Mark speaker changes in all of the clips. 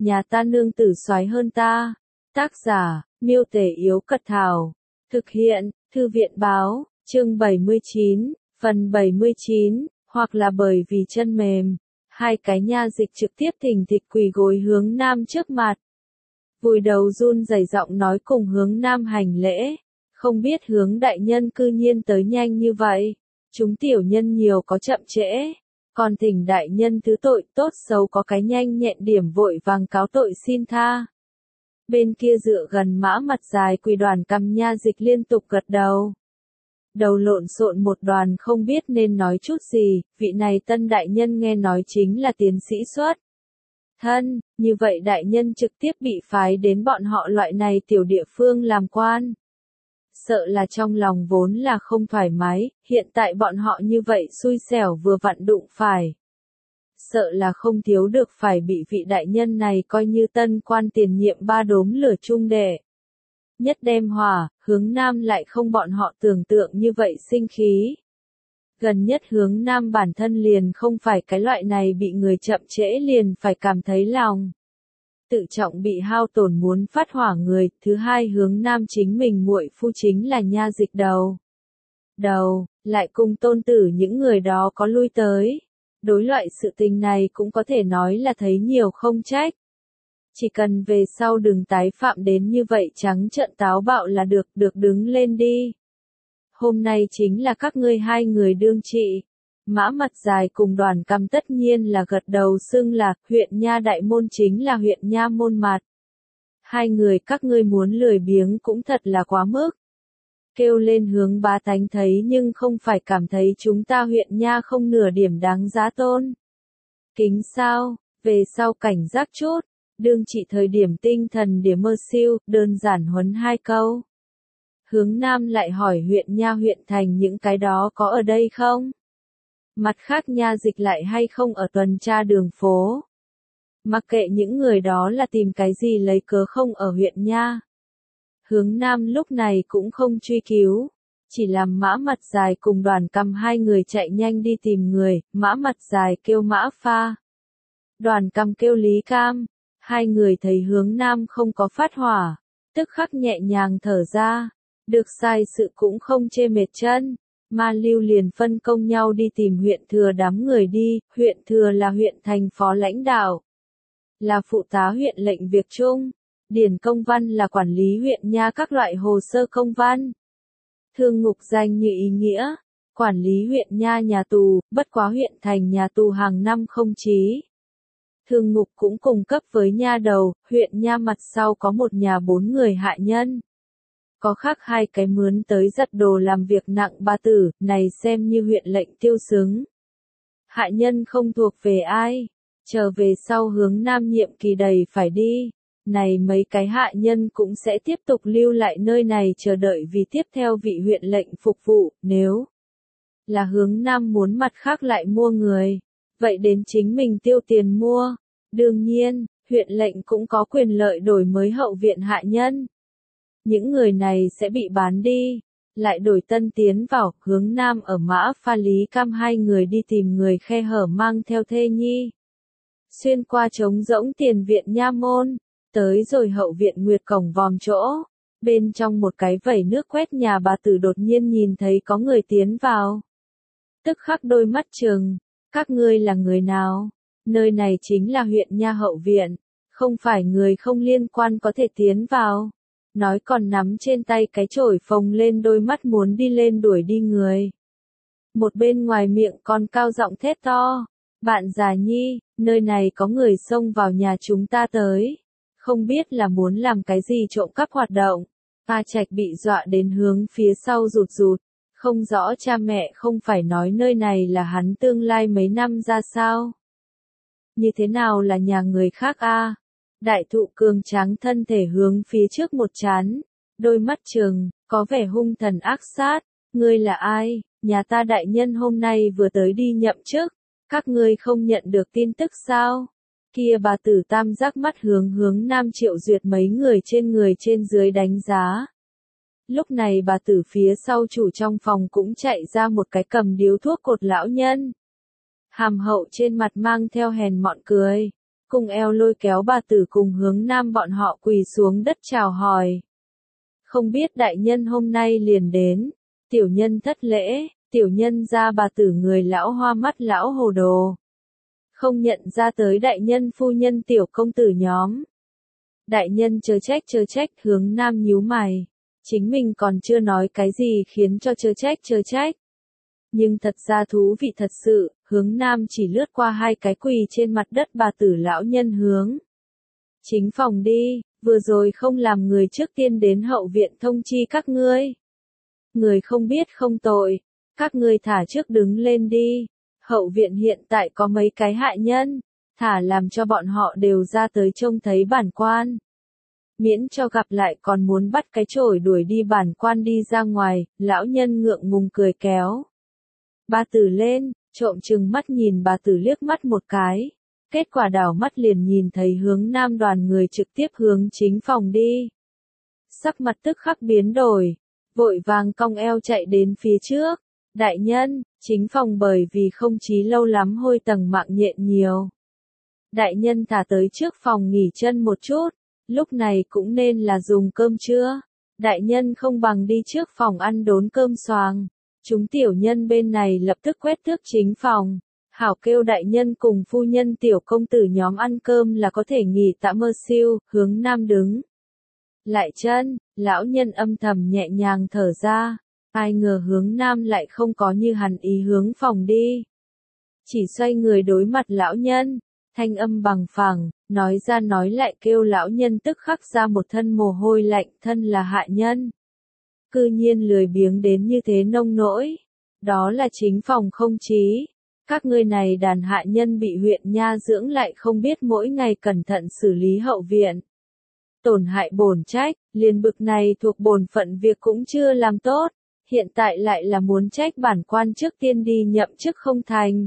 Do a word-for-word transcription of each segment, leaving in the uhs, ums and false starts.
Speaker 1: nhà ta nương tử soái hơn ta. Tác giả, Miêu Tể Yếu Cật Thảo. Thực hiện, Thư viện Báo, chương bảy mươi chín, phần bảy mươi chín, hoặc là bởi vì chân mềm. Hai cái nha dịch trực tiếp thình thịch quỳ gối Hướng Nam trước mặt. Vùi đầu run rẩy giọng nói cùng Hướng Nam hành lễ. Không biết Hướng đại nhân cư nhiên tới nhanh như vậy. Chúng tiểu nhân nhiều có chậm trễ. Còn thỉnh đại nhân thứ tội tốt xấu có cái nhanh nhẹn điểm vội vàng cáo tội xin tha. Bên kia dựa gần mã mặt dài quỳ Đoàn Cầm nha dịch liên tục gật đầu. Đầu lộn xộn một đoàn không biết nên nói chút gì, vị này tân đại nhân nghe nói chính là tiến sĩ xuất thân, như vậy đại nhân trực tiếp bị phái đến bọn họ loại này tiểu địa phương làm quan. Sợ là trong lòng vốn là không thoải mái, hiện tại bọn họ như vậy xui xẻo vừa vặn đụng phải. Sợ là không thiếu được phải bị vị đại nhân này coi như tân quan tiền nhiệm ba đốm lửa chung đệ. Nhất đem hòa, Hướng Nam lại không bọn họ tưởng tượng như vậy sinh khí. Gần nhất Hướng Nam bản thân liền không phải cái loại này bị người chậm trễ liền phải cảm thấy lòng tự trọng bị hao tổn muốn phát hỏa người. Thứ hai, Hướng Nam chính mình muội phu chính là nha dịch đầu. Đầu, lại cùng tôn tử những người đó có lui tới. Đối loại sự tình này cũng có thể nói là thấy nhiều không trách. Chỉ cần về sau đừng tái phạm đến như vậy trắng trợn táo bạo là được, được đứng lên đi. Hôm nay chính là các ngươi hai người đương trị. Mã mặt dài cùng Đoàn Cầm tất nhiên là gật đầu xưng là, huyện nha đại môn chính là huyện nha môn mặt. Hai người các ngươi muốn lười biếng cũng thật là quá mức. Kêu lên Hướng bá tánh thấy nhưng không phải cảm thấy chúng ta huyện nha không nửa điểm đáng giá tôn. Kính sao, về sau cảnh giác chút, đương trị thời điểm tinh thần để mơ siêu, đơn giản huấn hai câu. Hướng Nam lại hỏi huyện nha huyện thành những cái đó có ở đây không? Mặt khác nha dịch lại hay không ở tuần tra đường phố? Mặc kệ những người đó là tìm cái gì lấy cớ không ở huyện nha. Hướng Nam lúc này cũng không truy cứu, chỉ làm mã mặt dài cùng Đoàn Cầm hai người chạy nhanh đi tìm người, mã mặt dài kêu Mã Pha. Đoàn Cầm kêu Lý Cam, hai người thấy Hướng Nam không có phát hỏa, tức khắc nhẹ nhàng thở ra, được sai sự cũng không chê mệt chân. Ma Lưu liền phân công nhau đi tìm huyện thừa đám người đi, huyện thừa là huyện thành phó lãnh đạo, là phụ tá huyện lệnh việc chung. Điển công văn là quản lý huyện nha các loại hồ sơ công văn. Thương ngục danh như ý nghĩa, quản lý huyện nha nhà tù, bất quá huyện thành nhà tù hàng năm không chí. Thương ngục cũng cung cấp với nha đầu, huyện nha mặt sau có một nhà bốn người hạ nhân. Có khác hai cái mướn tới giật đồ làm việc nặng ba tử, này xem như huyện lệnh tiêu xứng. Hạ nhân không thuộc về ai, trở về sau Hướng Nam nhiệm kỳ đầy phải đi. Này mấy cái hạ nhân cũng sẽ tiếp tục lưu lại nơi này chờ đợi vì tiếp theo vị huyện lệnh phục vụ, nếu là Hướng Nam muốn mặt khác lại mua người, vậy đến chính mình tiêu tiền mua. Đương nhiên, huyện lệnh cũng có quyền lợi đổi mới hậu viện hạ nhân. Những người này sẽ bị bán đi, lại đổi tân tiến vào. Hướng Nam ở Mã Pha Lý Cam hai người đi tìm người khe hở mang theo thê nhi. Xuyên qua trống rỗng tiền viện nha môn. Tới rồi hậu viện Nguyệt cổng vòm chỗ, bên trong một cái vẩy nước quét nhà bà tử đột nhiên nhìn thấy có người tiến vào. Tức khắc đôi mắt trừng, các ngươi là người nào? Nơi này chính là huyện nha hậu viện, không phải người không liên quan có thể tiến vào. Nói còn nắm trên tay cái chổi phồng lên đôi mắt muốn đi lên đuổi đi người. Một bên ngoài miệng còn cao giọng thét to, bạn già nhi, nơi này có người xông vào nhà chúng ta tới. Không biết là muốn làm cái gì trộm cắp hoạt động. A Trạch bị dọa đến hướng phía sau rụt rụt. Không rõ cha mẹ không phải nói nơi này là hắn tương lai mấy năm ra sao. Như thế nào là nhà người khác a? Đại thụ cường tráng thân thể hướng phía trước một chán. Đôi mắt trừng, có vẻ hung thần ác sát. Ngươi là ai? Nhà ta đại nhân hôm nay vừa tới đi nhậm chức. Các ngươi không nhận được tin tức sao? Kia bà tử tam giác mắt hướng Hướng Nam Triệu Duyệt mấy người trên người trên dưới đánh giá. Lúc này bà tử phía sau chủ trong phòng cũng chạy ra một cái cầm điếu thuốc cột lão nhân. Hàm hậu trên mặt mang theo hèn mọn cười. cung eo lôi kéo bà tử cùng Hướng Nam bọn họ quỳ xuống đất chào hỏi. Không biết đại nhân hôm nay liền đến, tiểu nhân thất lễ, tiểu nhân ra bà tử người lão hoa mắt lão hồ đồ. Không nhận ra tới đại nhân phu nhân tiểu công tử nhóm. Đại nhân chớ trách chớ trách, Hướng Nam nhíu mày. Chính mình còn chưa nói cái gì khiến cho chớ trách chớ trách. Nhưng thật ra thú vị thật sự, Hướng Nam chỉ lướt qua hai cái quỳ trên mặt đất bà tử lão nhân hướng. Chính phòng đi, vừa rồi không làm người trước tiên đến hậu viện thông chi các ngươi. Người không biết không tội, các ngươi thả trước đứng lên đi. Hậu viện hiện tại có mấy cái hại nhân, thả làm cho bọn họ đều ra tới trông thấy bản quan. Miễn cho gặp lại còn muốn bắt cái chổi đuổi đi bản quan đi ra ngoài, lão nhân ngượng ngùng cười kéo. Bà tử lên, trộm chừng mắt nhìn bà tử liếc mắt một cái. Kết quả đảo mắt liền nhìn thấy Hướng Nam đoàn người trực tiếp hướng chính phòng đi. Sắc mặt tức khắc biến đổi, vội vàng cong eo chạy đến phía trước. Đại nhân, chính phòng bởi vì không chí lâu lắm hôi tầng mạng nhện nhiều. Đại nhân thả tới trước phòng nghỉ chân một chút, lúc này cũng nên là dùng cơm trưa. Đại nhân không bằng đi trước phòng ăn đốn cơm xoàng. Chúng tiểu nhân bên này lập tức quét tước chính phòng. Hảo kêu đại nhân cùng phu nhân tiểu công tử nhóm ăn cơm là có thể nghỉ tạm mơ siêu, Hướng Nam đứng. Lại chân, lão nhân âm thầm nhẹ nhàng thở ra. Ai ngờ Hướng Nam lại không có như hắn ý hướng phòng đi. Chỉ xoay người đối mặt lão nhân, thanh âm bằng phẳng, nói ra nói lại kêu lão nhân tức khắc ra một thân mồ hôi lạnh, thân là hại nhân. Cư nhiên lười biếng đến như thế nông nỗi. Đó là chính phòng không chí. Các ngươi này đàn hại nhân bị huyện nha dưỡng lại không biết mỗi ngày cẩn thận xử lý hậu viện. Tổn hại bổn trách, liền bực này thuộc bổn phận việc cũng chưa làm tốt. Hiện tại lại là muốn trách bản quan trước tiên đi nhậm chức không thành.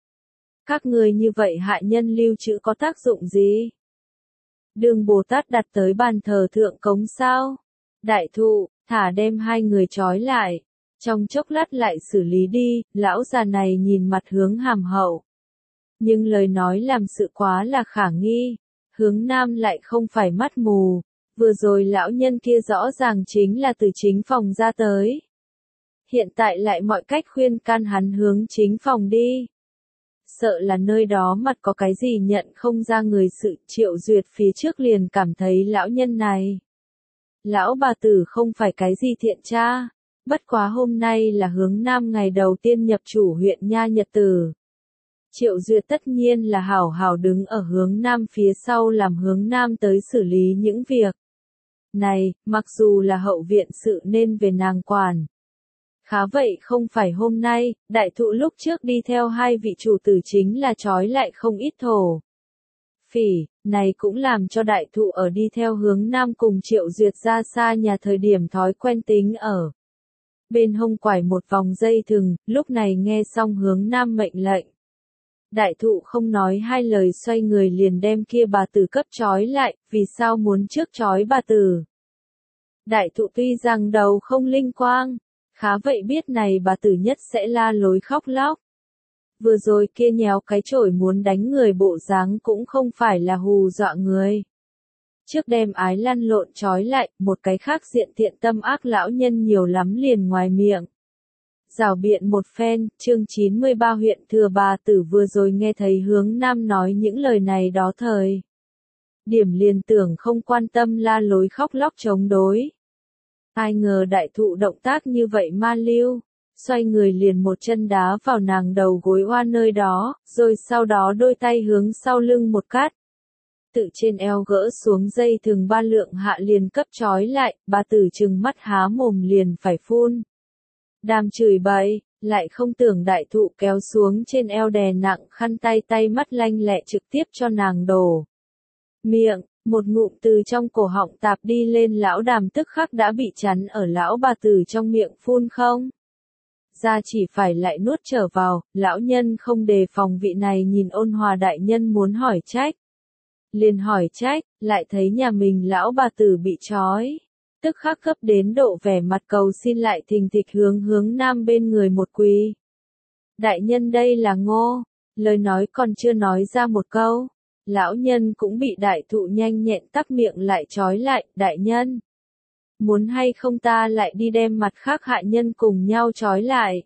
Speaker 1: Các ngươi như vậy hại nhân lưu trữ có tác dụng gì? Đường Bồ Tát đặt tới bàn thờ thượng cống sao? Đại thụ, thả đem hai người trói lại. Trong chốc lát lại xử lý đi, lão già này nhìn mặt Hướng hàm hậu. Nhưng lời nói làm sự quá là khả nghi. Hướng Nam lại không phải mắt mù. Vừa rồi lão nhân kia rõ ràng chính là từ chính phòng ra tới. Hiện tại lại mọi cách khuyên can hắn hướng chính phòng đi. Sợ là nơi đó mặt có cái gì nhận không ra người sự. Triệu Duyệt phía trước liền cảm thấy lão nhân này. Lão bà tử không phải cái gì thiện tra. Bất quá hôm nay là Hướng Nam ngày đầu tiên nhập chủ huyện nha nhật tử. Triệu Duyệt tất nhiên là hảo hảo đứng ở Hướng Nam phía sau làm Hướng Nam tới xử lý những việc này, mặc dù là hậu viện sự nên về nàng quản. Khá vậy không phải hôm nay, đại thụ lúc trước đi theo hai vị chủ tử chính là trói lại không ít thổ. Phỉ, này cũng làm cho đại thụ ở đi theo Hướng Nam cùng Triệu Duyệt ra xa nhà thời điểm thói quen tính ở. Bên hông quải một vòng dây thừng, lúc này nghe xong Hướng Nam mệnh lệnh. Đại thụ không nói hai lời xoay người liền đem kia bà tử cấp trói lại, vì sao muốn trước trói bà tử. Đại thụ tuy rằng đầu không linh quang, khá vậy biết này bà tử nhất sẽ la lối khóc lóc. Vừa rồi kia nhéo cái chổi muốn đánh người bộ dáng cũng không phải là hù dọa người. Trước đem ái lăn lộn trói lại, một cái khác diện thiện tâm ác lão nhân nhiều lắm liền ngoài miệng. Rào biện một phen, chương chín mươi ba huyện Thừa Bà Tử vừa rồi nghe thấy Hướng Nam nói những lời này đó thời. Điểm liền tưởng không quan tâm la lối khóc lóc chống đối. Ai ngờ đại thụ động tác như vậy ma lưu, xoay người liền một chân đá vào nàng đầu gối oa nơi đó, rồi sau đó đôi tay hướng sau lưng một cát. Tự trên eo gỡ xuống dây thừng ba lượng hạ liền cấp trói lại, bà tử trừng mắt há mồm liền phải phun. Đàm chửi bậy, lại không tưởng đại thụ kéo xuống trên eo đè nặng khăn tay tay mắt lanh lẹ trực tiếp cho nàng đổ. Miệng, một ngụm từ trong cổ họng tạp đi lên lão đàm tức khắc đã bị chắn ở lão bà tử trong miệng phun không. Ra chỉ phải lại nuốt trở vào, lão nhân không đề phòng vị này nhìn ôn hòa đại nhân muốn hỏi trách. Liền hỏi trách, lại thấy nhà mình lão bà tử bị trói. Tức khắc cấp đến độ vẻ mặt cầu xin lại thình thịch hướng Hướng Nam bên người một quỳ. Đại nhân đây là ngô, lời nói còn chưa nói ra một câu. Lão nhân cũng bị đại thụ nhanh nhẹn tắc miệng lại trói lại, đại nhân. Muốn hay không ta lại đi đem mặt khác hạ nhân cùng nhau trói lại.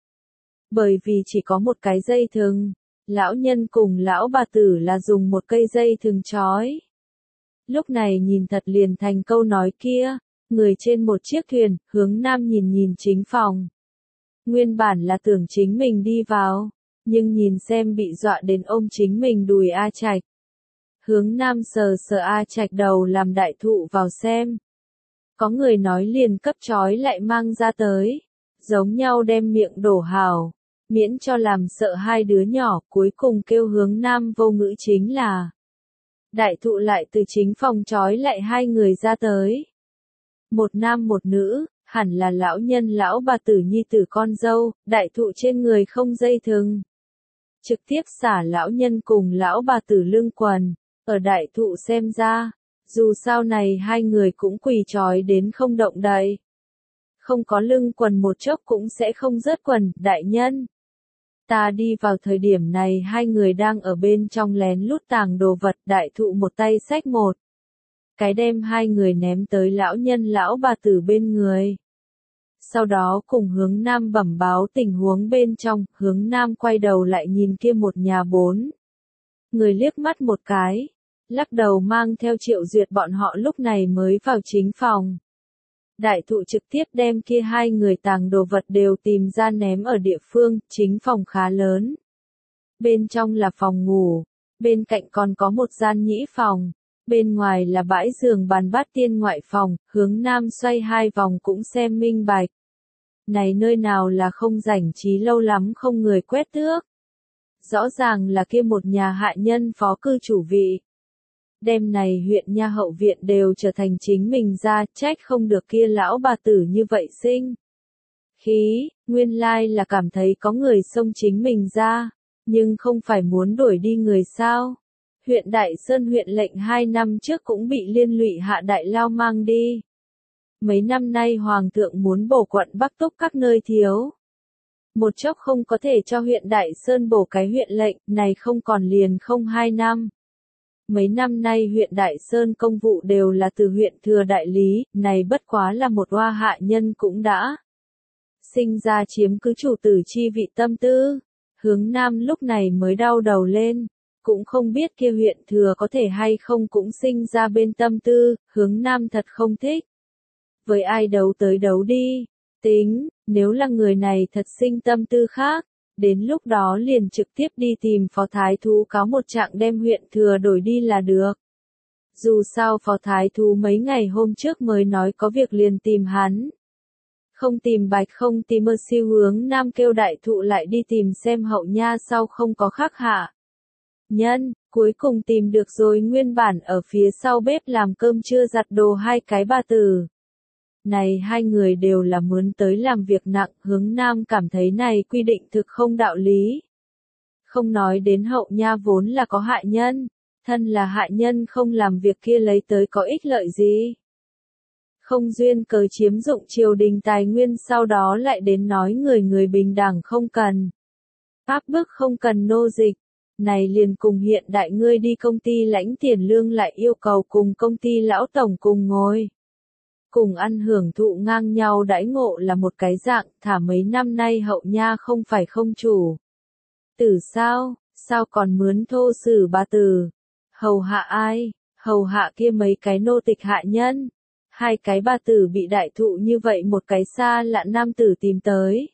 Speaker 1: Bởi vì chỉ có một cái dây thừng, lão nhân cùng lão bà tử là dùng một cây dây thừng trói. Lúc này nhìn thật liền thành câu nói kia, người trên một chiếc thuyền, hướng nam nhìn nhìn chính phòng. Nguyên bản là tưởng chính mình đi vào, nhưng nhìn xem bị dọa đến ôm chính mình đùi A Trạch. Hướng nam sờ sờ A Trạch đầu làm đại thụ vào xem. Có người nói liền cấp trói lại mang ra tới, giống nhau đem miệng đổ hào, miễn cho làm sợ hai đứa nhỏ, cuối cùng kêu hướng nam vô ngữ chính là. Đại thụ lại từ chính phòng trói lại hai người ra tới. Một nam một nữ, hẳn là lão nhân lão bà tử nhi tử con dâu, đại thụ trên người không dây thừng. Trực tiếp xả lão nhân cùng lão bà tử lưng quần, ở đại thụ xem ra, dù sao này hai người cũng quỳ trói đến không động đậy. Không có lưng quần một chốc cũng sẽ không rớt quần, đại nhân. Ta đi vào thời điểm này hai người đang ở bên trong lén lút tàng đồ vật, đại thụ một tay xách một. Cái đem hai người ném tới lão nhân lão bà tử bên người. Sau đó cùng hướng nam bẩm báo tình huống bên trong, hướng nam quay đầu lại nhìn kia một nhà bốn. Người liếc mắt một cái, lắc đầu mang theo Triệu Duyệt bọn họ lúc này mới vào chính phòng. Đại thụ trực tiếp đem kia hai người tàng đồ vật đều tìm ra ném ở địa phương, chính phòng khá lớn. Bên trong là phòng ngủ, bên cạnh còn có một gian nhĩ phòng, bên ngoài là bãi giường bàn bát tiên ngoại phòng, hướng nam xoay hai vòng cũng xem minh bạch. Này nơi nào là không rảnh trí lâu lắm không người quét tước. Rõ ràng là kia một nhà hạ nhân phó cư chủ vị. Đêm này huyện nha hậu viện đều trở thành chính mình ra, trách không được kia lão bà tử như vậy sinh. Khí, nguyên lai là cảm thấy có người xông chính mình ra, nhưng không phải muốn đuổi đi người sao. Huyện Đại Sơn huyện lệnh hai năm trước cũng bị liên lụy hạ đại lao mang đi. Mấy năm nay Hoàng thượng muốn bổ quận Bắc Túc các nơi thiếu. Một chốc không có thể cho huyện Đại Sơn bổ cái huyện lệnh, này không còn liền không hai năm. Mấy năm nay huyện Đại Sơn công vụ đều là từ huyện thừa đại lý, này bất quá là một oa hạ nhân cũng đã sinh ra chiếm cứ chủ tử chi vị tâm tư. Hướng nam lúc này mới đau đầu lên, cũng không biết kia huyện thừa có thể hay không cũng sinh ra bên tâm tư, hướng nam thật không thích. Với ai đấu tới đấu đi, tính, nếu là người này thật sinh tâm tư khác, đến lúc đó liền trực tiếp đi tìm phó thái thú cáo một trạng đem huyện thừa đổi đi là được. Dù sao phó thái thú mấy ngày hôm trước mới nói có việc liền tìm hắn. Không tìm bạch không tìm ơ siêu hướng nam kêu đại thụ lại đi tìm xem hậu nha sau không có khác hạ. Nhân, cuối cùng tìm được rồi nguyên bản ở phía sau bếp làm cơm trưa giặt đồ hai cái bà tử. Này hai người đều là muốn tới làm việc nặng, hướng nam cảm thấy này quy định thực không đạo lý. Không nói đến hậu nha vốn là có hại nhân, thân là hại nhân không làm việc kia lấy tới có ích lợi gì. Không duyên cớ chiếm dụng triều đình tài nguyên sau đó lại đến nói người người bình đẳng không cần. Áp bức không cần nô dịch. Này liền cùng hiện đại ngươi đi công ty lãnh tiền lương lại yêu cầu cùng công ty lão tổng cùng ngồi. Cùng ăn hưởng thụ ngang nhau đãi ngộ là một cái dạng, thả mấy năm nay hậu nha không phải không chủ. Tử sao, sao còn mướn thô sử bà tử? Hầu hạ ai? Hầu hạ kia mấy cái nô tịch hạ nhân. Hai cái bà tử bị đại thụ như vậy một cái xa lạ nam tử tìm tới.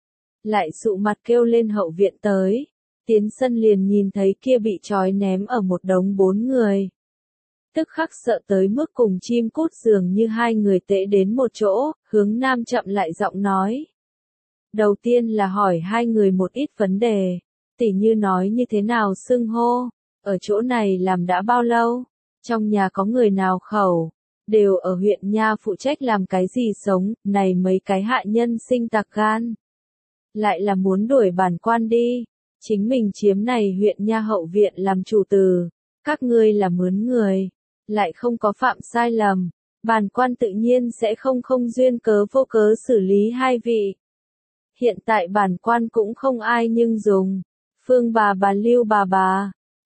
Speaker 1: Lại sụ mặt kêu lên hậu viện tới. Tiến sân liền nhìn thấy kia bị trói ném ở một đống bốn người. Tức khắc sợ tới mức cùng chim cút dường như hai người tễ đến một chỗ, hướng nam chậm lại giọng nói. Đầu tiên là hỏi hai người một ít vấn đề, tỉ như nói như thế nào xưng hô, ở chỗ này làm đã bao lâu, trong nhà có người nào khẩu, đều ở huyện nha phụ trách làm cái gì sống, này mấy cái hạ nhân sinh tạc gan. Lại là muốn đuổi bản quan đi, chính mình chiếm này huyện nha hậu viện làm chủ từ, các ngươi là mướn người. Lại không có phạm sai lầm, bản quan tự nhiên sẽ không không duyên cớ vô cớ xử lý hai vị. Hiện tại bản quan cũng không ai nhưng dùng, Phương bà bà Lưu bà bà,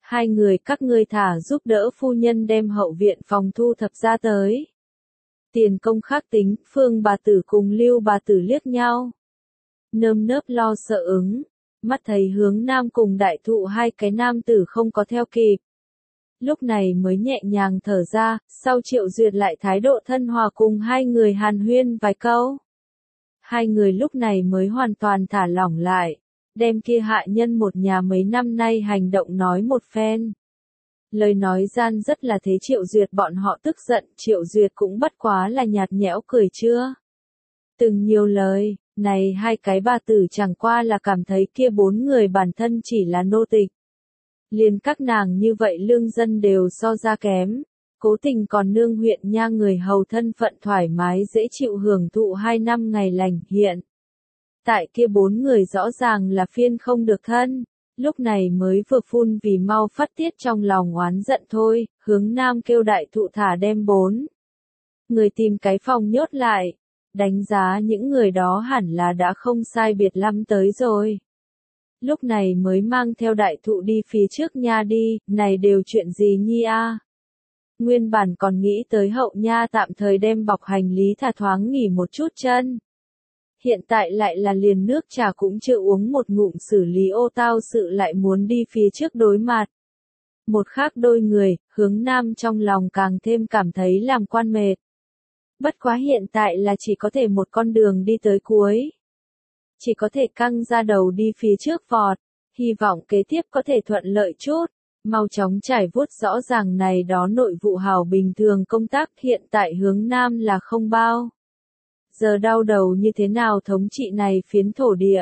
Speaker 1: Hai người các ngươi thả giúp đỡ phu nhân đem hậu viện phòng thu thập ra tới. Tiền công khác tính, Phương bà tử cùng Lưu bà tử liếc nhau. Nơm nớp lo sợ ứng, mắt thấy Hướng Nam cùng Đại Thụ hai cái nam tử không có theo kịp. Lúc này mới nhẹ nhàng thở ra, sau Triệu Duyệt lại thái độ thân hòa cùng hai người hàn huyên vài câu. Hai người lúc này mới hoàn toàn thả lỏng lại, đem kia hạ nhân một nhà mấy năm nay hành động nói một phen. Lời nói gian rất là thế Triệu Duyệt bọn họ tức giận, Triệu Duyệt cũng bất quá là nhạt nhẽo cười chưa. Từng nhiều lời, này hai cái bà tử chẳng qua là cảm thấy kia bốn người bản thân chỉ là nô tịch. Liền các nàng như vậy lương dân đều so ra kém, cố tình còn nương huyện nha người hầu thân phận thoải mái dễ chịu hưởng thụ hai năm ngày lành hiện. Tại kia bốn người rõ ràng là phiên không được thân, lúc này mới vừa phun vì mau phát tiết trong lòng oán giận thôi, Hướng Nam kêu Đại Thụ thả đem bốn người tìm cái phòng nhốt lại, đánh giá những người đó hẳn là đã không sai biệt lắm tới rồi. Lúc này mới mang theo Đại Thụ đi phía trước nha đi, này đều chuyện gì nhi a? Nguyên bản còn nghĩ tới hậu nha tạm thời đem bọc hành lý thả thoáng nghỉ một chút chân. Hiện tại lại là liền nước trà cũng chưa uống một ngụm xử lý ô tao sự lại muốn đi phía trước đối mặt. Một khác đôi người, Hướng Nam trong lòng càng thêm cảm thấy làm quan mệt. Bất quá hiện tại là chỉ có thể một con đường đi tới cuối. Chỉ có thể căng ra đầu đi phía trước vọt, hy vọng kế tiếp có thể thuận lợi chút, mau chóng trải vuốt rõ ràng này đó nội vụ hào bình thường công tác hiện tại Hướng Nam là không bao. Giờ đau đầu như thế nào thống trị này phiến thổ địa.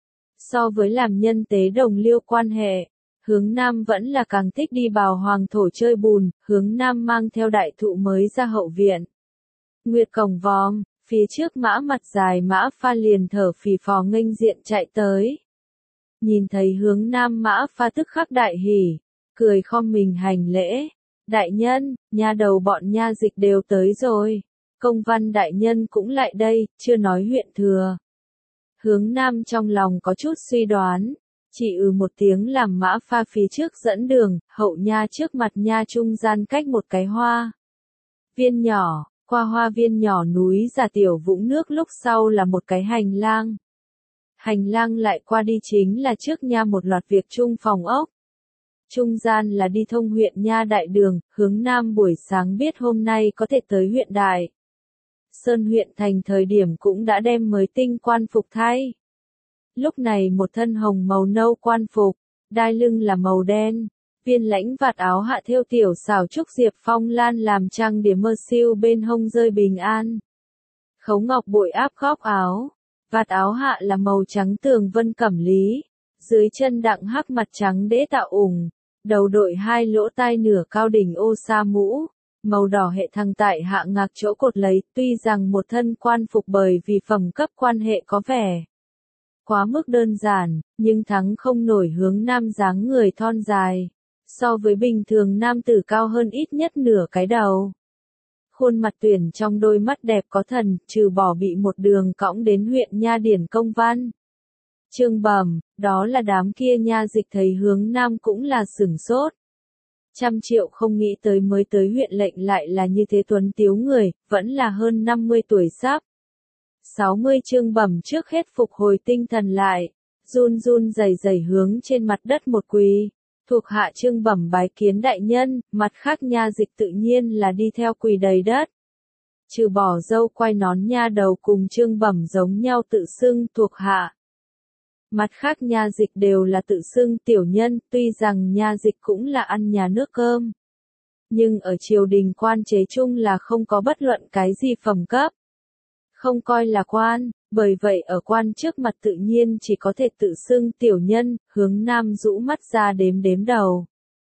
Speaker 1: So với làm nhân tế đồng liêu quan hệ, Hướng Nam vẫn là càng thích đi bào hoàng thổ chơi bùn, Hướng Nam mang theo Đại Thụ mới ra hậu viện. Nguyệt cổng vòm, phía trước mã mặt dài mã pha liền thở phì phò nghênh diện chạy tới. Nhìn thấy Hướng Nam mã pha tức khắc đại hỉ, cười khom mình hành lễ. Đại nhân, nha đầu bọn nha dịch đều tới rồi. Công văn đại nhân cũng lại đây, chưa nói huyện thừa. Hướng Nam trong lòng có chút suy đoán, chỉ ừ một tiếng làm mã pha phía trước dẫn đường, hậu nha trước mặt nha trung gian cách một cái hoa viên nhỏ, qua hoa viên nhỏ núi giả tiểu vũng nước lúc sau là một cái hành lang. Hành lang lại qua đi chính là trước nha một loạt việc chung phòng ốc. Trung gian là đi thông huyện nha đại đường, Hướng Nam buổi sáng biết hôm nay có thể tới huyện đại Sơn huyện thành thời điểm cũng đã đem mới tinh quan phục thay. Lúc này một thân hồng màu nâu quan phục, đai lưng là màu đen, viên lãnh vạt áo hạ thêu tiểu xảo trúc diệp phong lan làm trang điểm mơ siêu bên hông rơi bình an. Khấu ngọc bội áp góc áo, vạt áo hạ là màu trắng tường vân cẩm lý, dưới chân đặng hắc mặt trắng đế tạo ủng, đầu đội hai lỗ tai nửa cao đỉnh ô sa mũ. Màu đỏ hệ thăng tại hạ ngạc chỗ cột lấy, tuy rằng một thân quan phục bởi vì phẩm cấp quan hệ có vẻ quá mức đơn giản, nhưng thắng không nổi Hướng Nam dáng người thon dài, so với bình thường nam tử cao hơn ít nhất nửa cái đầu. Khuôn mặt tuyển trong đôi mắt đẹp có thần, trừ bỏ bị một đường cõng đến huyện nha điển công văn. Trương bẩm, đó là đám kia nha dịch thấy Hướng Nam cũng là sửng sốt. Trăm triệu không nghĩ tới mới tới huyện lệnh lại là như thế tuấn tiếu người, vẫn là hơn năm mươi tuổi sắp. sáu mươi Trương bẩm trước hết phục hồi tinh thần lại, run run rẩy rẩy hướng trên mặt đất một quỳ. Thuộc hạ Trương bẩm bái kiến đại nhân, mặt khác nha dịch tự nhiên là đi theo quỳ đầy đất. Trừ bỏ dâu quay nón nha đầu cùng Trương bẩm giống nhau tự xưng thuộc hạ. Mặt khác nha dịch đều là tự xưng tiểu nhân, tuy rằng nha dịch cũng là ăn nhà nước cơm. Nhưng ở triều đình quan chế chung là không có bất luận cái gì phẩm cấp. Không coi là quan, bởi vậy ở quan trước mặt tự nhiên chỉ có thể tự xưng tiểu nhân, Hướng Nam rũ mắt ra đếm đếm đầu.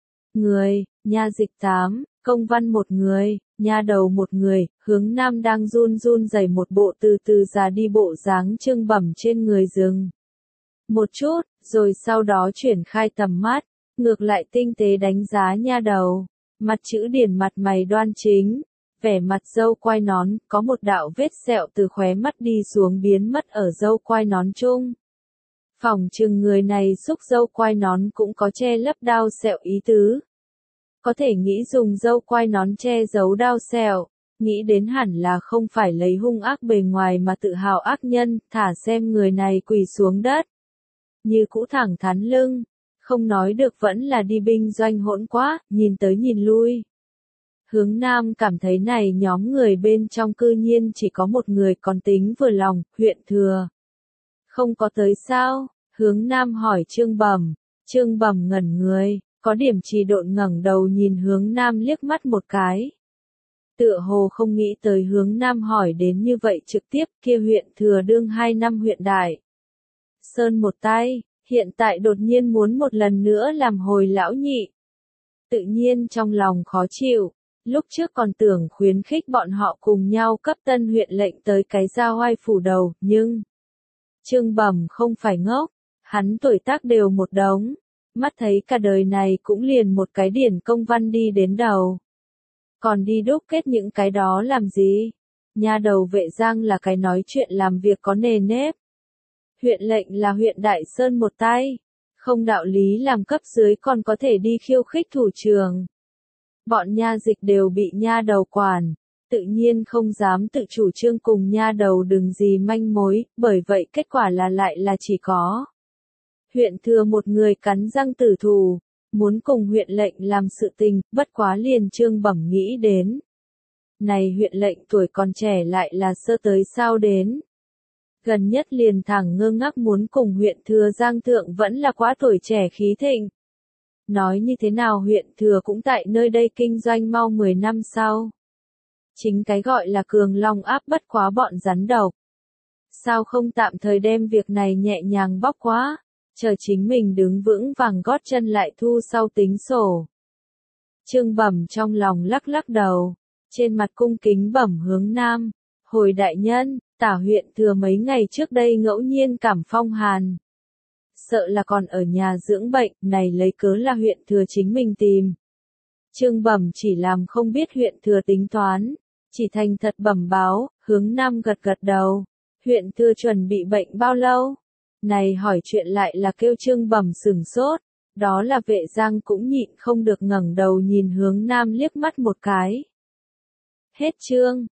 Speaker 1: Người, nha dịch tám, công văn một người, nha đầu một người, Hướng Nam đang run run rẩy một bộ từ từ già đi bộ dáng Trương bẩm trên người rừng. Một chút, rồi sau đó chuyển khai tầm mắt, ngược lại tinh tế đánh giá nha đầu, mặt chữ điển mặt mày đoan chính, vẻ mặt dâu quai nón, có một đạo vết sẹo từ khóe mắt đi xuống biến mất ở dâu quai nón chung. Phỏng chừng người này xúc dâu quai nón cũng có che lấp đao sẹo ý tứ. Có thể nghĩ dùng dâu quai nón che giấu đao sẹo, nghĩ đến hẳn là không phải lấy hung ác bề ngoài mà tự hào ác nhân, thả xem người này quỳ xuống đất. Như cũ thẳng thắn lưng, không nói được vẫn là đi binh doanh hỗn quá, nhìn tới nhìn lui. Hướng Nam cảm thấy này nhóm người bên trong cư nhiên chỉ có một người còn tính vừa lòng, huyện thừa. Không có tới sao? Hướng Nam hỏi Trương Bẩm. Trương Bẩm ngẩn người, có điểm trì độn ngẩng đầu nhìn Hướng Nam liếc mắt một cái. Tựa hồ không nghĩ tới Hướng Nam hỏi đến như vậy trực tiếp, kia huyện thừa đương hai năm huyện đại. Sơn một tay, hiện tại đột nhiên muốn một lần nữa làm hồi lão nhị. Tự nhiên trong lòng khó chịu, lúc trước còn tưởng khuyến khích bọn họ cùng nhau cấp tân huyện lệnh tới cái gia hoai phủ đầu, nhưng... Trương Bẩm không phải ngốc, hắn tuổi tác đều một đống, mắt thấy cả đời này cũng liền một cái điển công văn đi đến đầu. Còn đi đúc kết những cái đó làm gì? Nha đầu Vệ Giang là cái nói chuyện làm việc có nề nếp. Huyện lệnh là huyện Đại Sơn một tay, không đạo lý làm cấp dưới còn có thể đi khiêu khích thủ trưởng. Bọn nha dịch đều bị nha đầu quản, tự nhiên không dám tự chủ trương cùng nha đầu đừng gì manh mối, bởi vậy kết quả là lại là chỉ có. Huyện thừa một người cắn răng tử thù, muốn cùng huyện lệnh làm sự tình, bất quá liền Trương Bẩm nghĩ đến. Này huyện lệnh tuổi còn trẻ lại là sơ tới sao đến. Gần nhất liền thẳng ngơ ngác muốn cùng huyện thừa Giang Thượng vẫn là quá tuổi trẻ khí thịnh. Nói như thế nào huyện thừa cũng tại nơi đây kinh doanh mau mười năm sau. Chính cái gọi là cường long áp bất quá bọn rắn độc. Sao không tạm thời đem việc này nhẹ nhàng bóc quá, chờ chính mình đứng vững vàng gót chân lại thu sau tính sổ. Trương Bẩm trong lòng lắc lắc đầu, trên mặt cung kính bẩm Hướng Nam, hồi đại nhân, tả huyện thừa mấy ngày trước đây ngẫu nhiên cảm phong hàn. Sợ là còn ở nhà dưỡng bệnh, này lấy cớ là huyện thừa chính mình tìm. Trương Bẩm chỉ làm không biết huyện thừa tính toán, chỉ thành thật bẩm báo, Hướng Nam gật gật đầu. Huyện thừa chuẩn bị bệnh bao lâu? Này hỏi chuyện lại là kêu Trương Bẩm sửng sốt, đó là Vệ Giang cũng nhịn không được ngẩng đầu nhìn Hướng Nam liếc mắt một cái. Hết chương.